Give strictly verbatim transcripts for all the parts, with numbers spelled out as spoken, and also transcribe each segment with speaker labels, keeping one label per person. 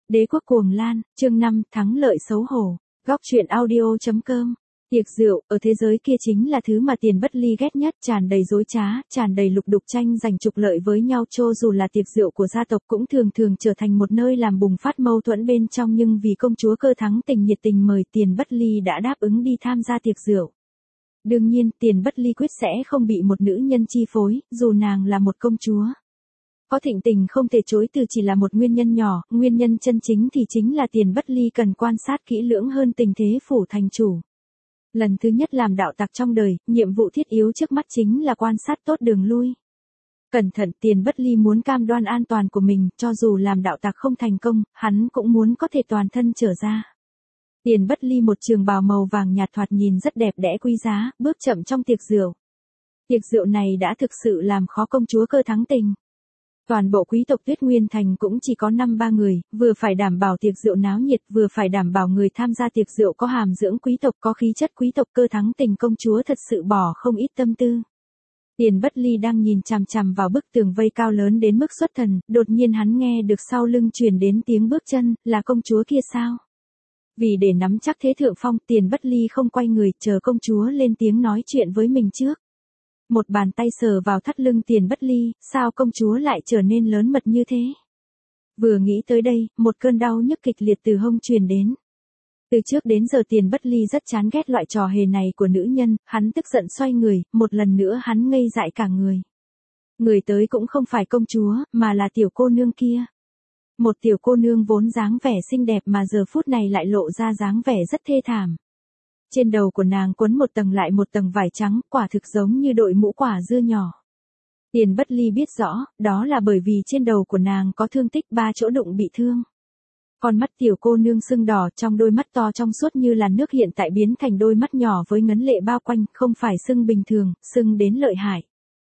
Speaker 1: Đế quốc cuồng lan, chương năm, thắng lợi xấu hổ. Góc truyện audio chấm com. Tiệc rượu, ở thế giới kia chính là thứ mà Tiền Bất Ly ghét nhất, tràn đầy dối trá, tràn đầy lục đục tranh giành trục lợi với nhau. Cho dù là tiệc rượu của gia tộc cũng thường thường trở thành một nơi làm bùng phát mâu thuẫn bên trong, nhưng vì công chúa Cơ Thắng Tình nhiệt tình mời, Tiền Bất Ly đã đáp ứng đi tham gia tiệc rượu. Đương nhiên, Tiền Bất Ly quyết sẽ không bị một nữ nhân chi phối, dù nàng là một công chúa. Có thịnh tình không thể chối từ chỉ là một nguyên nhân nhỏ, nguyên nhân chân chính thì chính là Tiền Bất Ly cần quan sát kỹ lưỡng hơn tình thế phủ thành chủ. Lần thứ nhất làm đạo tặc trong đời, nhiệm vụ thiết yếu trước mắt chính là quan sát tốt đường lui. Cẩn thận, Tiền Bất Ly muốn cam đoan an toàn của mình, cho dù làm đạo tặc không thành công, hắn cũng muốn có thể toàn thân trở ra. Tiền Bất Ly một trường bào màu vàng nhạt thoạt nhìn rất đẹp đẽ quý giá, bước chậm trong tiệc rượu. Tiệc rượu này đã thực sự làm khó công chúa Cơ Thắng Tình. Toàn bộ quý tộc Tuyết Nguyên Thành cũng chỉ có năm ba người, vừa phải đảm bảo tiệc rượu náo nhiệt, vừa phải đảm bảo người tham gia tiệc rượu có hàm dưỡng quý tộc, có khí chất quý tộc. Cơ Thắng Tình công chúa thật sự bỏ không ít tâm tư. Tiền Bất Ly đang nhìn chằm chằm vào bức tường vây cao lớn đến mức xuất thần, đột nhiên hắn nghe được sau lưng truyền đến tiếng bước chân, là công chúa kia sao? Vì để nắm chắc thế thượng phong, Tiền Bất Ly không quay người, chờ công chúa lên tiếng nói chuyện với mình trước. Một bàn tay sờ vào thắt lưng Tiền Bất Ly, sao công chúa lại trở nên lớn mật như thế? Vừa nghĩ tới đây, một cơn đau nhức kịch liệt từ hông truyền đến. Từ trước đến giờ Tiền Bất Ly rất chán ghét loại trò hề này của nữ nhân, hắn tức giận xoay người, một lần nữa hắn ngây dại cả người. Người tới cũng không phải công chúa, mà là tiểu cô nương kia. Một tiểu cô nương vốn dáng vẻ xinh đẹp mà giờ phút này lại lộ ra dáng vẻ rất thê thảm. Trên đầu của nàng quấn một tầng lại một tầng vải trắng, quả thực giống như đội mũ quả dưa nhỏ. Tiền Bất Ly biết rõ, đó là bởi vì trên đầu của nàng có thương tích, ba chỗ đụng bị thương. Con mắt tiểu cô nương sưng đỏ, trong đôi mắt to trong suốt như là nước hiện tại biến thành đôi mắt nhỏ với ngấn lệ bao quanh, không phải sưng bình thường, sưng đến lợi hại.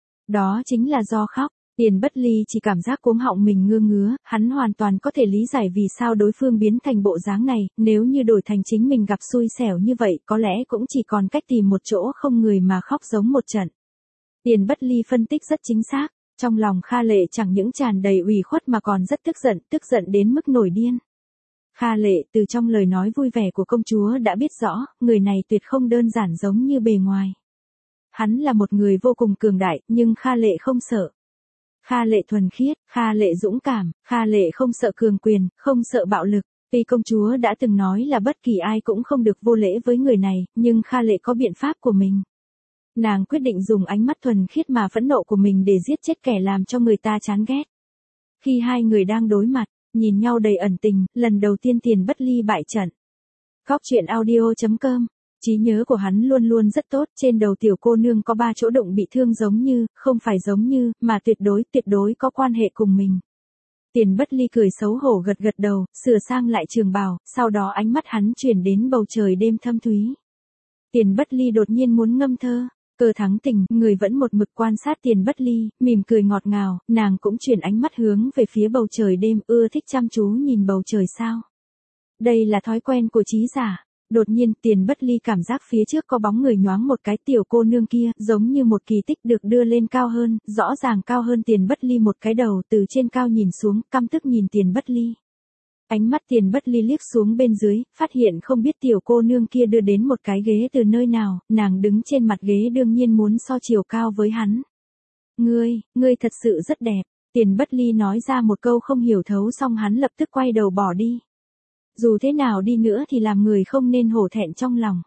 Speaker 1: Đó chính là do khóc. Tiền Bất Ly chỉ cảm giác cuống họng mình ngơ ngứa, hắn hoàn toàn có thể lý giải vì sao đối phương biến thành bộ dáng này, nếu như đổi thành chính mình gặp xui xẻo như vậy, có lẽ cũng chỉ còn cách tìm một chỗ không người mà khóc giống một trận. Tiền Bất Ly phân tích rất chính xác, trong lòng Kha Lệ chẳng những tràn đầy ủy khuất mà còn rất tức giận, tức giận đến mức nổi điên. Kha Lệ từ trong lời nói vui vẻ của công chúa đã biết rõ, người này tuyệt không đơn giản giống như bề ngoài. Hắn là một người vô cùng cường đại, nhưng Kha Lệ không sợ. Kha Lệ thuần khiết, Kha Lệ dũng cảm, Kha Lệ không sợ cường quyền, không sợ bạo lực. Tuy công chúa đã từng nói là bất kỳ ai cũng không được vô lễ với người này, nhưng Kha Lệ có biện pháp của mình. Nàng quyết định dùng ánh mắt thuần khiết mà phẫn nộ của mình để giết chết kẻ làm cho người ta chán ghét. Khi hai người đang đối mặt, nhìn nhau đầy ẩn tình, lần đầu tiên Tiền Bất Ly bại trận. Góc truyện audio chấm com. Trí nhớ của hắn luôn luôn rất tốt, trên đầu tiểu cô nương có ba chỗ đụng bị thương giống như, không phải giống như, mà tuyệt đối, tuyệt đối có quan hệ cùng mình. Tiền Bất Ly cười xấu hổ gật gật đầu, sửa sang lại trường bào, sau đó ánh mắt hắn chuyển đến bầu trời đêm thâm thúy. Tiền Bất Ly đột nhiên muốn ngâm thơ. Cơ Thắng Tình, người vẫn một mực quan sát Tiền Bất Ly, mỉm cười ngọt ngào, nàng cũng chuyển ánh mắt hướng về phía bầu trời đêm, ưa thích chăm chú nhìn bầu trời sao. Đây là thói quen của trí giả. Đột nhiên Tiền Bất Ly cảm giác phía trước có bóng người nhoáng một cái, tiểu cô nương kia, giống như một kỳ tích được đưa lên cao hơn, rõ ràng cao hơn Tiền Bất Ly một cái đầu, từ trên cao nhìn xuống, căm tức nhìn Tiền Bất Ly. Ánh mắt Tiền Bất Ly liếc xuống bên dưới, phát hiện không biết tiểu cô nương kia đưa đến một cái ghế từ nơi nào, nàng đứng trên mặt ghế đương nhiên muốn so chiều cao với hắn. Ngươi, ngươi thật sự rất đẹp, Tiền Bất Ly nói ra một câu không hiểu thấu xong hắn lập tức quay đầu bỏ đi. Dù thế nào đi nữa thì làm người không nên hổ thẹn trong lòng.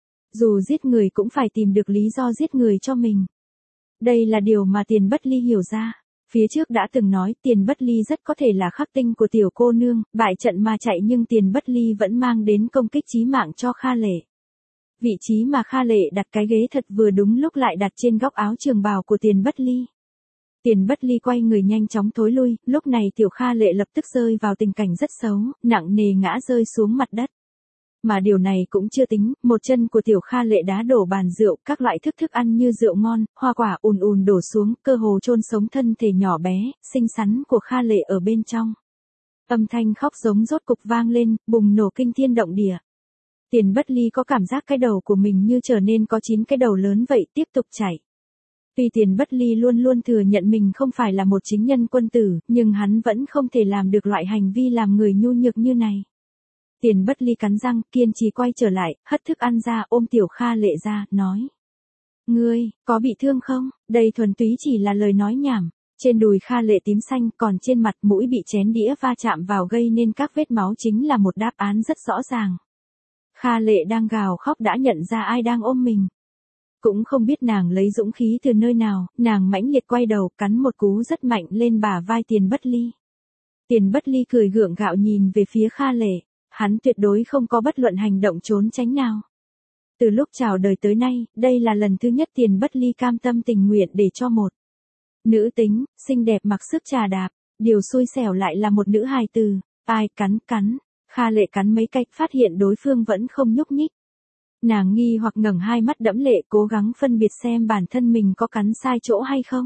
Speaker 1: Dù giết người cũng phải tìm được lý do giết người cho mình. Đây là điều mà Tiền Bất Ly hiểu ra. Phía trước đã từng nói Tiền Bất Ly rất có thể là khắc tinh của tiểu cô nương, bại trận mà chạy nhưng Tiền Bất Ly vẫn mang đến công kích chí mạng cho Kha Lệ. Vị trí mà Kha Lệ đặt cái ghế thật vừa đúng lúc lại đặt trên góc áo trường bào của Tiền Bất Ly. Tiền Bất Ly quay người nhanh chóng thối lui, lúc này tiểu Kha Lệ lập tức rơi vào tình cảnh rất xấu, nặng nề ngã rơi xuống mặt đất. Mà điều này cũng chưa tính, một chân của tiểu Kha Lệ đá đổ bàn rượu, các loại thức thức ăn như rượu ngon, hoa quả ùn ùn đổ xuống, cơ hồ chôn sống thân thể nhỏ bé, xinh xắn của Kha Lệ ở bên trong. Âm thanh khóc giống rốt cục vang lên, bùng nổ kinh thiên động địa. Tiền Bất Ly có cảm giác cái đầu của mình như trở nên có chín cái đầu lớn vậy, tiếp tục chạy. Tuy Tiền Bất Ly luôn luôn thừa nhận mình không phải là một chính nhân quân tử, nhưng hắn vẫn không thể làm được loại hành vi làm người nhu nhược như này. Tiền Bất Ly cắn răng, kiên trì quay trở lại, hất thức ăn ra, ôm Tiểu Kha Lệ ra, nói. Ngươi, có bị thương không? Đây thuần túy chỉ là lời nói nhảm. Trên đùi Kha Lệ tím xanh, còn trên mặt mũi bị chén đĩa va chạm vào gây nên các vết máu chính là một đáp án rất rõ ràng. Kha Lệ đang gào khóc đã nhận ra ai đang ôm mình. Cũng không biết nàng lấy dũng khí từ nơi nào, nàng mãnh liệt quay đầu, cắn một cú rất mạnh lên bả vai Tiền Bất Ly. Tiền Bất Ly cười gượng gạo nhìn về phía Kha Lệ, hắn tuyệt đối không có bất luận hành động trốn tránh nào. Từ lúc chào đời tới nay, đây là lần thứ nhất Tiền Bất Ly cam tâm tình nguyện để cho một nữ tính, xinh đẹp mặc sức trà đạp, điều xui xẻo lại là một nữ hài tử, ai cắn cắn, Kha Lệ cắn mấy cách phát hiện đối phương vẫn không nhúc nhích. Nàng nghi hoặc ngẩng hai mắt đẫm lệ cố gắng phân biệt xem bản thân mình có cắn sai chỗ hay không.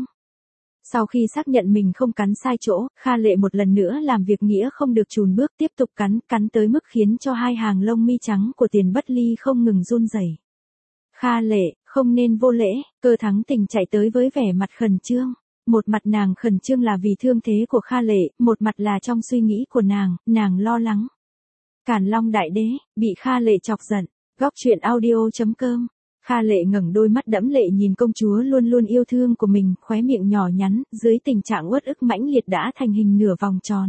Speaker 1: Sau khi xác nhận mình không cắn sai chỗ, Kha Lệ một lần nữa làm việc nghĩa không được chùn bước tiếp tục cắn, cắn tới mức khiến cho hai hàng lông mi trắng của Tiền Bất Ly không ngừng run rẩy. Kha Lệ, không nên vô lễ, Cơ Thắng Tình chạy tới với vẻ mặt khẩn trương. Một mặt nàng khẩn trương là vì thương thế của Kha Lệ, một mặt là trong suy nghĩ của nàng, nàng lo lắng. Càn Long Đại Đế, bị Kha Lệ chọc giận. Góc truyện audio chấm com. Kha Lệ ngẩng đôi mắt đẫm lệ nhìn công chúa luôn luôn yêu thương của mình, khóe miệng nhỏ nhắn, dưới tình trạng uất ức mãnh liệt đã thành hình nửa vòng tròn.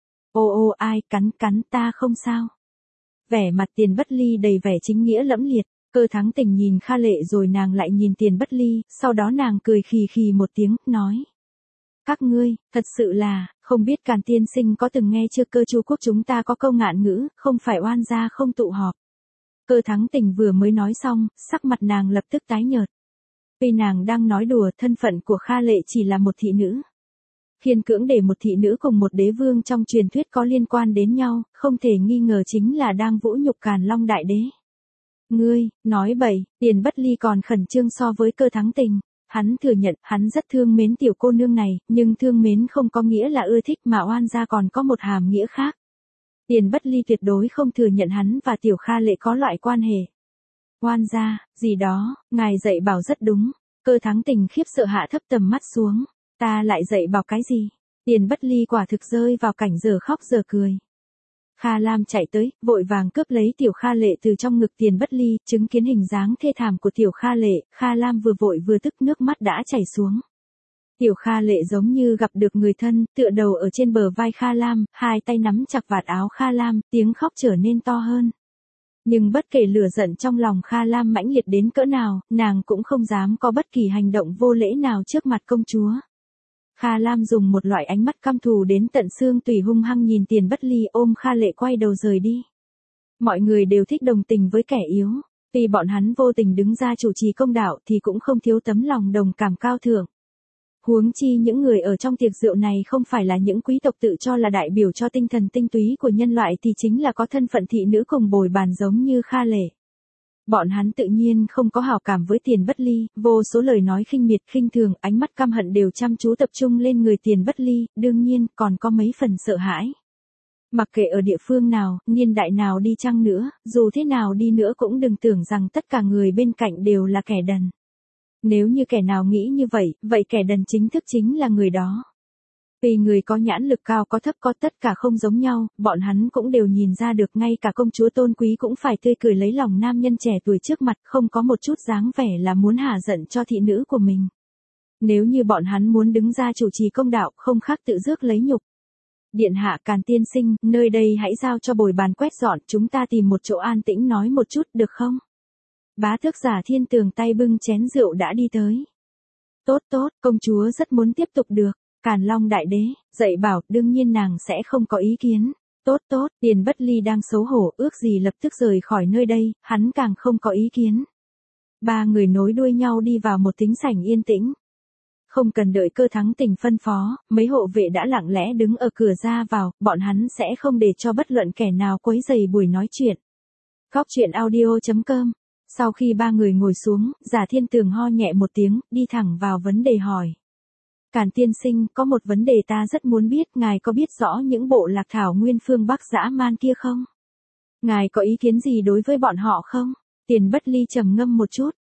Speaker 1: Ô ô ai, cắn cắn ta không sao. Vẻ mặt Tiền Bất Ly đầy vẻ chính nghĩa lẫm liệt, Cơ Thắng Tình nhìn Kha Lệ rồi nàng lại nhìn Tiền Bất Ly, sau đó nàng cười khì khì một tiếng, nói. Các ngươi, thật sự là, không biết Càn tiên sinh có từng nghe chưa, Cơ Chu quốc chúng ta có câu ngạn ngữ, không phải oan gia không tụ họp. Cơ Thắng Tình vừa mới nói xong, sắc mặt nàng lập tức tái nhợt. Vì nàng đang nói đùa, thân phận của Kha Lệ chỉ là một thị nữ. Khiên cưỡng để một thị nữ cùng một đế vương trong truyền thuyết có liên quan đến nhau, không thể nghi ngờ chính là đang vũ nhục Càn Long Đại Đế. Ngươi, nói bậy, Tiền Bất Ly còn khẩn trương so với Cơ Thắng Tình. Hắn thừa nhận, hắn rất thương mến tiểu cô nương này, nhưng thương mến không có nghĩa là ưa thích mà oan gia còn có một hàm nghĩa khác. Tiền Bất Ly tuyệt đối không thừa nhận hắn và Tiểu Kha Lệ có loại quan hệ. Oan gia, gì đó, ngài dạy bảo rất đúng. Cơ Thắng Tình khiếp sợ hạ thấp tầm mắt xuống. Ta lại dạy bảo cái gì? Tiền Bất Ly quả thực rơi vào cảnh giờ khóc giờ cười. Kha Lam chạy tới, vội vàng cướp lấy Tiểu Kha Lệ từ trong ngực Tiền Bất Ly, chứng kiến hình dáng thê thảm của Tiểu Kha Lệ, Kha Lam vừa vội vừa tức nước mắt đã chảy xuống. Tiểu Kha Lệ giống như gặp được người thân, tựa đầu ở trên bờ vai Kha Lam, hai tay nắm chặt vạt áo Kha Lam, tiếng khóc trở nên to hơn. Nhưng bất kể lửa giận trong lòng Kha Lam mãnh liệt đến cỡ nào, nàng cũng không dám có bất kỳ hành động vô lễ nào trước mặt công chúa. Kha Lam dùng một loại ánh mắt căm thù đến tận xương tủy hung hăng nhìn Tiền Bất Ly ôm Kha Lệ quay đầu rời đi. Mọi người đều thích đồng tình với kẻ yếu, vì bọn hắn vô tình đứng ra chủ trì công đạo thì cũng không thiếu tấm lòng đồng cảm cao thượng. Huống chi những người ở trong tiệc rượu này không phải là những quý tộc tự cho là đại biểu cho tinh thần tinh túy của nhân loại thì chính là có thân phận thị nữ cùng bồi bàn giống như Kha Lệ. Bọn hắn tự nhiên không có hảo cảm với Tiền Bất Ly, vô số lời nói khinh miệt khinh thường, ánh mắt căm hận đều chăm chú tập trung lên người Tiền Bất Ly, đương nhiên còn có mấy phần sợ hãi. Mặc kệ ở địa phương nào, niên đại nào đi chăng nữa, dù thế nào đi nữa cũng đừng tưởng rằng tất cả người bên cạnh đều là kẻ đần. Nếu như kẻ nào nghĩ như vậy, vậy kẻ đần chính thức chính là người đó. Vì người có nhãn lực cao có thấp có tất cả không giống nhau, bọn hắn cũng đều nhìn ra được ngay cả công chúa tôn quý cũng phải tươi cười lấy lòng nam nhân trẻ tuổi trước mặt, không có một chút dáng vẻ là muốn hả giận cho thị nữ của mình. Nếu như bọn hắn muốn đứng ra chủ trì công đạo, không khác tự rước lấy nhục. Điện hạ Càn tiên sinh, nơi đây hãy giao cho bồi bàn quét dọn, chúng ta tìm một chỗ an tĩnh nói một chút được không? Bá tước Giả Thiên Tường tay bưng chén rượu đã đi tới. Tốt tốt, công chúa rất muốn tiếp tục được. Càn Long Đại Đế, dạy bảo, đương nhiên nàng sẽ không có ý kiến. Tốt tốt, Tiền Bất Ly đang xấu hổ, ước gì lập tức rời khỏi nơi đây, hắn càng không có ý kiến. Ba người nối đuôi nhau đi vào một thính sảnh yên tĩnh. Không cần đợi Cơ Thắng Tình phân phó, mấy hộ vệ đã lặng lẽ đứng ở cửa ra vào, bọn hắn sẽ không để cho bất luận kẻ nào quấy rầy buổi nói chuyện. Góc truyện audio chấm com. Sau khi ba người ngồi xuống, Giả Thiên Tường ho nhẹ một tiếng, đi thẳng vào vấn đề hỏi. Càn tiên sinh, có một vấn đề ta rất muốn biết, ngài có biết rõ những bộ lạc thảo nguyên phương Bắc dã man kia không? Ngài có ý kiến gì đối với bọn họ không? Tiền Bất Ly trầm ngâm một chút,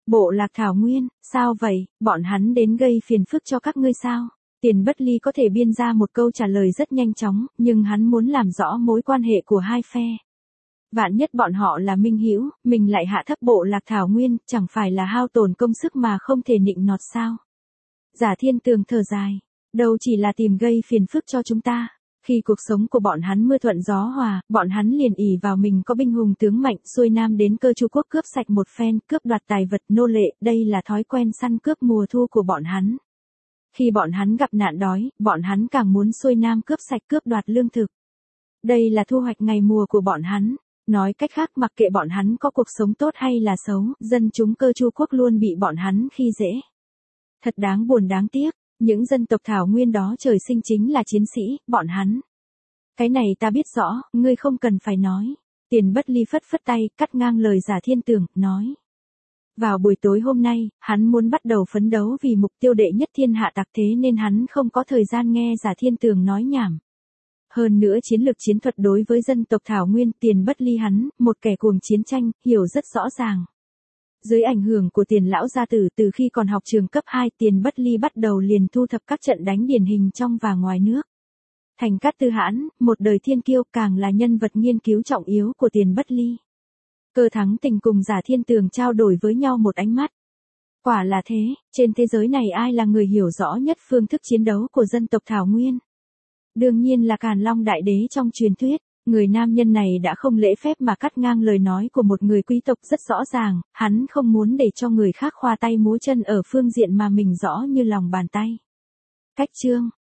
Speaker 1: Bộ lạc Thảo Nguyên, sao vậy, bọn hắn đến gây phiền phức cho các ngươi sao? Tiền Bất Ly có thể biên ra một câu trả lời rất nhanh chóng, nhưng hắn muốn làm rõ mối quan hệ của hai phe. Vạn nhất bọn họ là minh hữu, mình lại hạ thấp bộ lạc Thảo Nguyên, chẳng phải là hao tổn công sức mà không thể nịnh nọt sao? Giả Thiên Tường thở dài, đâu chỉ là tìm gây phiền phức cho chúng ta. Khi cuộc sống của bọn hắn mưa thuận gió hòa, bọn hắn liền ỷ vào mình có binh hùng tướng mạnh, xuôi nam đến Cơ Chu quốc cướp sạch một phen, cướp đoạt tài vật nô lệ, đây là thói quen săn cướp mùa thu của bọn hắn. Khi bọn hắn gặp nạn đói, bọn hắn càng muốn xuôi nam cướp sạch cướp đoạt lương thực. Đây là thu hoạch ngày mùa của bọn hắn. Nói cách khác, mặc kệ bọn hắn có cuộc sống tốt hay là xấu, dân chúng Cơ Chu quốc luôn bị bọn hắn khi dễ. Thật đáng buồn đáng tiếc. Những dân tộc Thảo Nguyên đó trời sinh chính là chiến sĩ, bọn hắn. Cái này ta biết rõ, ngươi không cần phải nói. Tiền Bất Ly phất phất tay, cắt ngang lời Giả Thiên Tường, nói. Vào buổi tối hôm nay, hắn muốn bắt đầu phấn đấu vì mục tiêu đệ nhất thiên hạ tặc, thế nên hắn không có thời gian nghe Giả Thiên Tường nói nhảm. Hơn nữa chiến lược chiến thuật đối với dân tộc Thảo Nguyên, Tiền Bất Ly hắn, một kẻ cuồng chiến tranh, hiểu rất rõ ràng. Dưới ảnh hưởng của Tiền lão gia tử, từ khi còn học trường cấp hai, Tiền Bất Ly bắt đầu liền thu thập các trận đánh điển hình trong và ngoài nước. Thành Cát Tư Hãn, một đời thiên kiêu, càng là nhân vật nghiên cứu trọng yếu của Tiền Bất Ly. Cơ Thắng Tình cùng Giả Thiên Tường trao đổi với nhau một ánh mắt. Quả là thế, trên thế giới này ai là người hiểu rõ nhất phương thức chiến đấu của dân tộc Thảo Nguyên? Đương nhiên là Càn Long Đại Đế trong truyền thuyết. Người nam nhân này đã không lễ phép mà cắt ngang lời nói của một người quý tộc rất rõ ràng, hắn không muốn để cho người khác khoa tay múa chân ở phương diện mà mình rõ như lòng bàn tay. Cách chương